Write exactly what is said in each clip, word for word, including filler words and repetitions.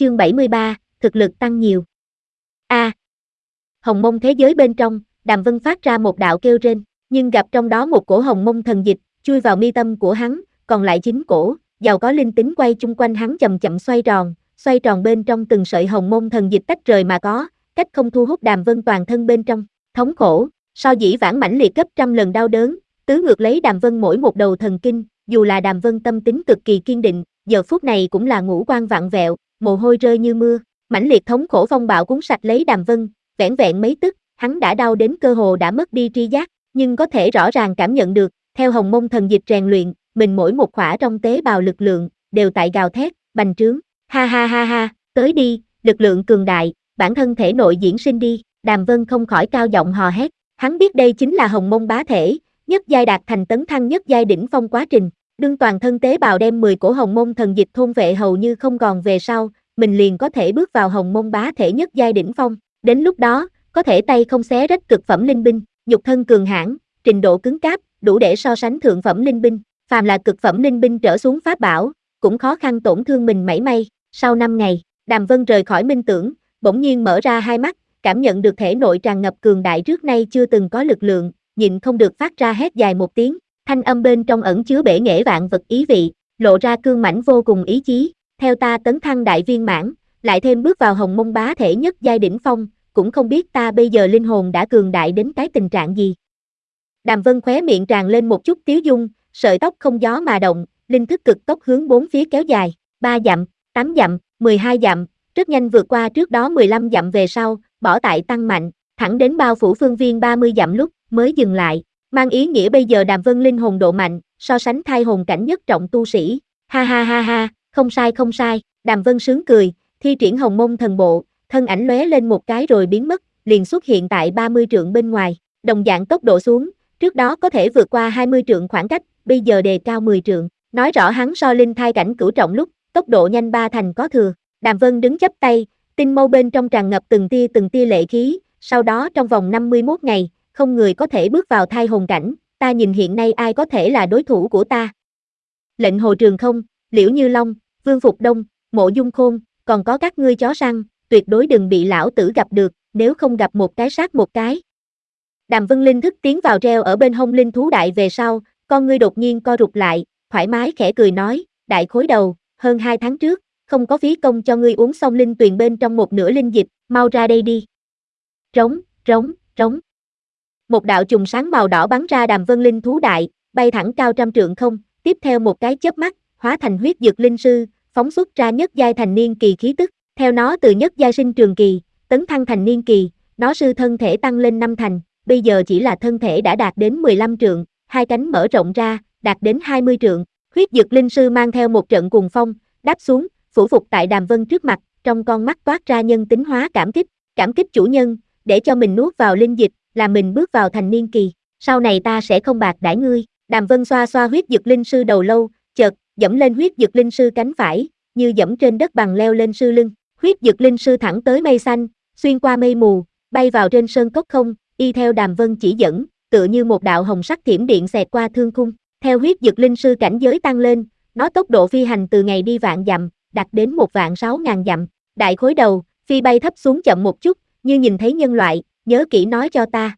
chương bảy mươi ba, thực lực tăng nhiều. A. À, hồng mông thế giới bên trong, Đàm Vân phát ra một đạo kêu rên, nhưng gặp trong đó một cổ hồng mông thần dịch, chui vào mi tâm của hắn, còn lại chín cổ, giàu có linh tính quay chung quanh hắn chậm chậm xoay tròn, xoay tròn bên trong từng sợi hồng mông thần dịch tách rời mà có, cách không thu hút Đàm Vân toàn thân bên trong, thống khổ, so dĩ vãng mãnh liệt gấp trăm lần đau đớn, tứ ngược lấy Đàm Vân mỗi một đầu thần kinh, dù là Đàm Vân tâm tính cực kỳ kiên định, giờ phút này cũng là ngũ quan vặn vẹo, mồ hôi rơi như mưa, mãnh liệt thống khổ phong bạo cuốn sạch lấy Đàm Vân, vẻn vẹn mấy tức, hắn đã đau đến cơ hồ đã mất đi tri giác, nhưng có thể rõ ràng cảm nhận được, theo hồng mông thần dịch rèn luyện, mình mỗi một khỏa trong tế bào lực lượng, đều tại gào thét, bành trướng, ha ha ha ha, tới đi, lực lượng cường đại, bản thân thể nội diễn sinh đi, Đàm Vân không khỏi cao giọng hò hét, hắn biết đây chính là hồng mông bá thể, nhất giai đạt thành tấn thăng nhất giai đỉnh phong quá trình, đương toàn thân tế bào đem mười cổ hồng mông thần dịch thôn vệ hầu như không còn về sau, mình liền có thể bước vào hồng mông bá thể nhất giai đỉnh phong, đến lúc đó, có thể tay không xé rách cực phẩm linh binh, nhục thân cường hãn, trình độ cứng cáp, đủ để so sánh thượng phẩm linh binh, phàm là cực phẩm linh binh trở xuống pháp bảo, cũng khó khăn tổn thương mình mảy may. Sau năm ngày, Đàm Vân rời khỏi minh tưởng, bỗng nhiên mở ra hai mắt, cảm nhận được thể nội tràn ngập cường đại trước nay chưa từng có lực lượng, nhịn không được phát ra hét dài một tiếng, thanh âm bên trong ẩn chứa bể nghệ vạn vật ý vị, lộ ra cương mãnh vô cùng ý chí, theo ta tấn thăng đại viên mãn, lại thêm bước vào hồng mông bá thể nhất giai đỉnh phong, cũng không biết ta bây giờ linh hồn đã cường đại đến cái tình trạng gì. Đàm Vân khóe miệng tràn lên một chút tiếu dung, sợi tóc không gió mà động, linh thức cực tốc hướng bốn phía kéo dài, ba dặm, tám dặm, mười hai dặm, rất nhanh vượt qua trước đó mười lăm dặm về sau, bỏ tại tăng mạnh, thẳng đến bao phủ phương viên ba mươi dặm lúc mới dừng lại, mang ý nghĩa bây giờ Đàm Vân linh hồn độ mạnh, so sánh thai hồn cảnh nhất trọng tu sĩ. Ha ha ha ha, không sai không sai, Đàm Vân sướng cười, thi triển hồng mông thần bộ, thân ảnh lóe lên một cái rồi biến mất, liền xuất hiện tại ba mươi trượng bên ngoài, đồng dạng tốc độ xuống, trước đó có thể vượt qua hai mươi trượng khoảng cách, bây giờ đề cao mười trượng, nói rõ hắn so linh thai cảnh cửu trọng lúc, tốc độ nhanh ba thành có thừa. Đàm Vân đứng chắp tay, tinh mâu bên trong tràn ngập từng tia từng tia lệ khí, sau đó trong vòng năm mươi mốt ngày, không người có thể bước vào thai hồn cảnh, ta nhìn hiện nay ai có thể là đối thủ của ta. Lệnh Hồ Trường Không, Liễu Như Long, Vương Phục Đông, Mộ Dung Khôn, còn có các ngươi chó săn, tuyệt đối đừng bị lão tử gặp được, nếu không gặp một cái sát một cái. Đàm Vân linh thức tiến vào treo ở bên hông linh thú đại về sau, con ngươi đột nhiên co rụt lại, thoải mái khẽ cười nói, đại khối đầu, hơn hai tháng trước, không có phí công cho ngươi uống xong linh tuyền bên trong một nửa linh dịch, mau ra đây đi. Rống, rống, rống. Một đạo chùm sáng màu đỏ bắn ra Đàm Vân linh thú đại, bay thẳng cao trăm trượng không, tiếp theo một cái chớp mắt, hóa thành huyết dược linh sư, phóng xuất ra nhất giai thành niên kỳ khí tức, theo nó từ nhất giai sinh trường kỳ, tấn thăng thành niên kỳ, nó sư thân thể tăng lên năm thành, bây giờ chỉ là thân thể đã đạt đến mười lăm trượng, hai cánh mở rộng ra, đạt đến hai mươi trượng, huyết dược linh sư mang theo một trận cuồng phong, đáp xuống, phủ phục tại Đàm Vân trước mặt, trong con mắt toát ra nhân tính hóa cảm kích, cảm kích chủ nhân, để cho mình nuốt vào linh dịch, là mình bước vào thành niên kỳ, sau này ta sẽ không bạc đãi ngươi. Đàm Vân xoa xoa huyết dược linh sư đầu lâu, chợt dẫm lên huyết dược linh sư cánh phải, như dẫm trên đất bằng leo lên sư lưng, huyết dược linh sư thẳng tới mây xanh, xuyên qua mây mù, bay vào trên sơn cốc không, y theo Đàm Vân chỉ dẫn, tựa như một đạo hồng sắc thiểm điện xẹt qua thương khung, theo huyết dược linh sư cảnh giới tăng lên, nó tốc độ phi hành từ ngày đi vạn dặm, đạt đến một vạn sáu ngàn dặm, đại khối đầu, phi bay thấp xuống chậm một chút, như nhìn thấy nhân loại, nhớ kỹ nói cho ta.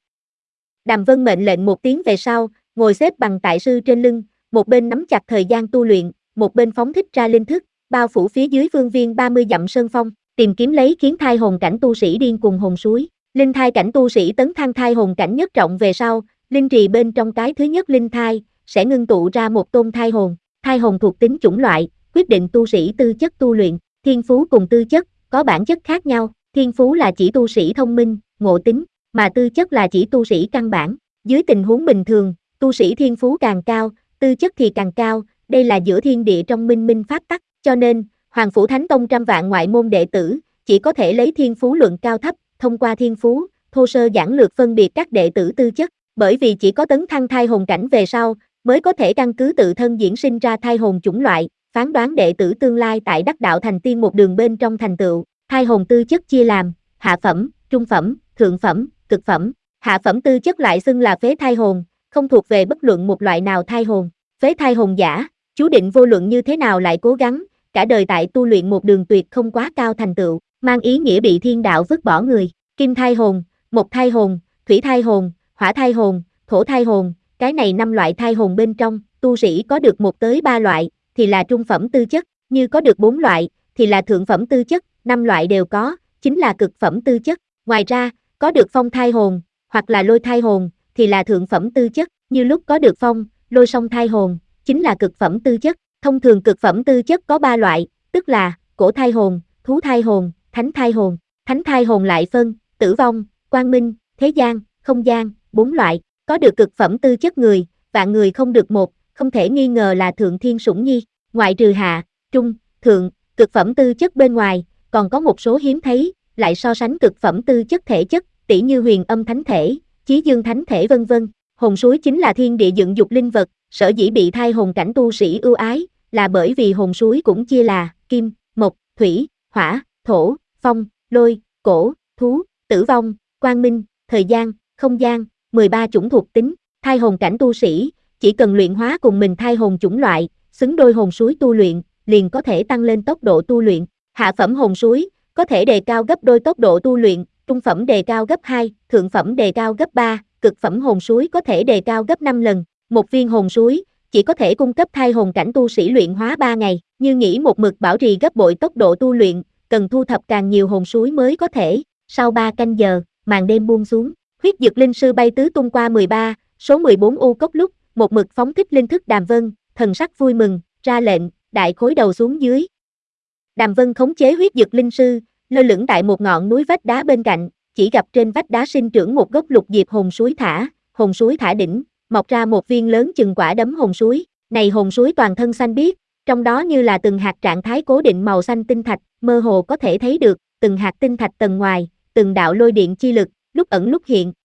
Đàm Vân mệnh lệnh một tiếng về sau, ngồi xếp bằng tại sư trên lưng, một bên nắm chặt thời gian tu luyện, một bên phóng thích ra linh thức, bao phủ phía dưới phương viên ba mươi dặm sơn phong, tìm kiếm lấy khiến thai hồn cảnh tu sĩ điên cùng hồn suối. Linh thai cảnh tu sĩ tấn thăng thai hồn cảnh nhất trọng về sau, linh trì bên trong cái thứ nhất linh thai, sẽ ngưng tụ ra một tôn thai hồn. Thai hồn thuộc tính chủng loại, quyết định tu sĩ tư chất tu luyện, thiên phú cùng tư chất, có bản chất khác nhau. Thiên phú là chỉ tu sĩ thông minh, ngộ tính, mà tư chất là chỉ tu sĩ căn bản. Dưới tình huống bình thường, tu sĩ thiên phú càng cao, tư chất thì càng cao, đây là giữa thiên địa trong minh minh pháp tắc, cho nên, Hoàng Phủ Thánh Tông trăm vạn ngoại môn đệ tử, chỉ có thể lấy thiên phú luận cao thấp, thông qua thiên phú, thô sơ giản lược phân biệt các đệ tử tư chất, bởi vì chỉ có tấn thăng thai hồn cảnh về sau, mới có thể căn cứ tự thân diễn sinh ra thai hồn chủng loại, phán đoán đệ tử tương lai tại đắc đạo thành tiên một đường bên trong thành tựu. Thai hồn tư chất chia làm, hạ phẩm, trung phẩm, thượng phẩm, cực phẩm. Hạ phẩm tư chất lại xưng là phế thai hồn, không thuộc về bất luận một loại nào thai hồn. Phế thai hồn giả, chú định vô luận như thế nào lại cố gắng, cả đời tại tu luyện một đường tuyệt không quá cao thành tựu, mang ý nghĩa bị thiên đạo vứt bỏ người. Kim thai hồn, mộc thai hồn, thủy thai hồn, hỏa thai hồn, thổ thai hồn, cái này năm loại thai hồn bên trong, tu sĩ có được một tới ba loại, thì là trung phẩm tư chất, như có được bốn loại, thì là thượng phẩm tư chất, năm loại đều có, chính là cực phẩm tư chất. Ngoài ra, có được phong thai hồn, hoặc là lôi thai hồn, thì là thượng phẩm tư chất, như lúc có được phong, lôi song thai hồn, chính là cực phẩm tư chất. Thông thường cực phẩm tư chất có ba loại, tức là cổ thai hồn, thú thai hồn, thánh thai hồn. Thánh thai hồn lại phân, tử vong, quang minh, thế gian, không gian, bốn loại. Có được cực phẩm tư chất người, vạn người không được một, không thể nghi ngờ là thượng thiên sủng nhi. Ngoại trừ hạ, trung, thượng, cực phẩm tư chất bên ngoài, còn có một số hiếm thấy, lại so sánh cực phẩm tư chất thể chất, tỷ như huyền âm thánh thể, chí dương thánh thể vân vân. Hồn suối chính là thiên địa dựng dục linh vật, sở dĩ bị thai hồn cảnh tu sĩ ưu ái, là bởi vì hồn suối cũng chia là kim, mộc, thủy, hỏa, thổ, phong, lôi, cổ, thú, tử vong, quang minh, thời gian, không gian, mười ba chủng thuộc tính. Thai hồn cảnh tu sĩ, chỉ cần luyện hóa cùng mình thai hồn chủng loại, xứng đôi hồn suối tu luyện, liền có thể tăng lên tốc độ tu luyện. Hạ phẩm hồn suối, có thể đề cao gấp đôi tốc độ tu luyện, trung phẩm đề cao gấp hai, thượng phẩm đề cao gấp ba, cực phẩm hồn suối có thể đề cao gấp năm lần. Một viên hồn suối chỉ có thể cung cấp thai hồn cảnh tu sĩ luyện hóa ba ngày, như nghĩ một mực bảo trì gấp bội tốc độ tu luyện, cần thu thập càng nhiều hồn suối mới có thể. Sau ba canh giờ, màn đêm buông xuống, huyết dực linh sư bay tứ tung qua mười ba, số mười bốn u cốc lúc, một mực phóng thích linh thức Đàm Vân, thần sắc vui mừng, ra lệnh, đại khối đầu xuống dưới. Đàm Vân khống chế huyết dực linh sư, lơ lửng tại một ngọn núi vách đá bên cạnh, chỉ gặp trên vách đá sinh trưởng một gốc lục diệp hồn suối thả, hồn suối thả đỉnh, mọc ra một viên lớn chừng quả đấm hồn suối. Này hồn suối toàn thân xanh biếc, trong đó như là từng hạt trạng thái cố định màu xanh tinh thạch, mơ hồ có thể thấy được từng hạt tinh thạch tầng ngoài, từng đạo lôi điện chi lực, lúc ẩn lúc hiện,